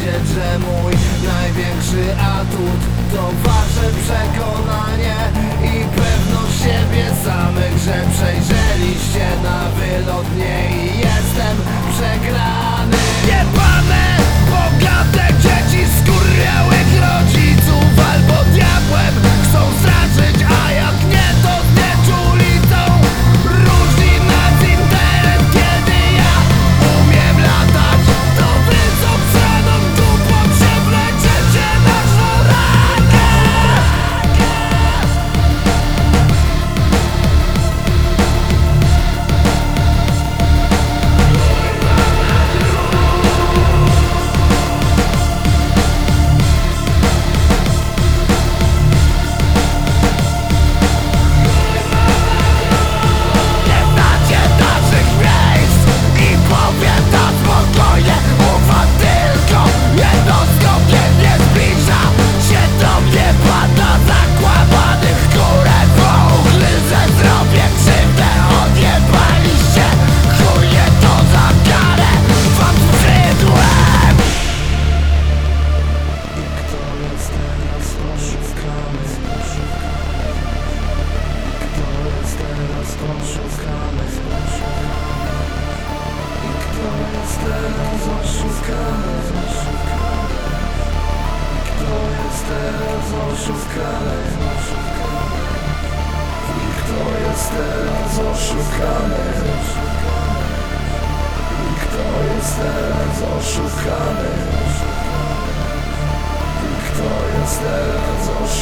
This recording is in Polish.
wiedzieć, że mój największy atut to wasze przekonanie i pewność siebie samych, że przejrzeliście na wylotnie i jestem przegrany. Jebane, bogate dzieci skurwiałych rodziców albo diabłem chcą straszyć, a jak nie to znieczulicą. Różni nas interes, kiedy ja umiem latać, to wy z obsraną dupą się wleczecie na sznorakę. Oszukany.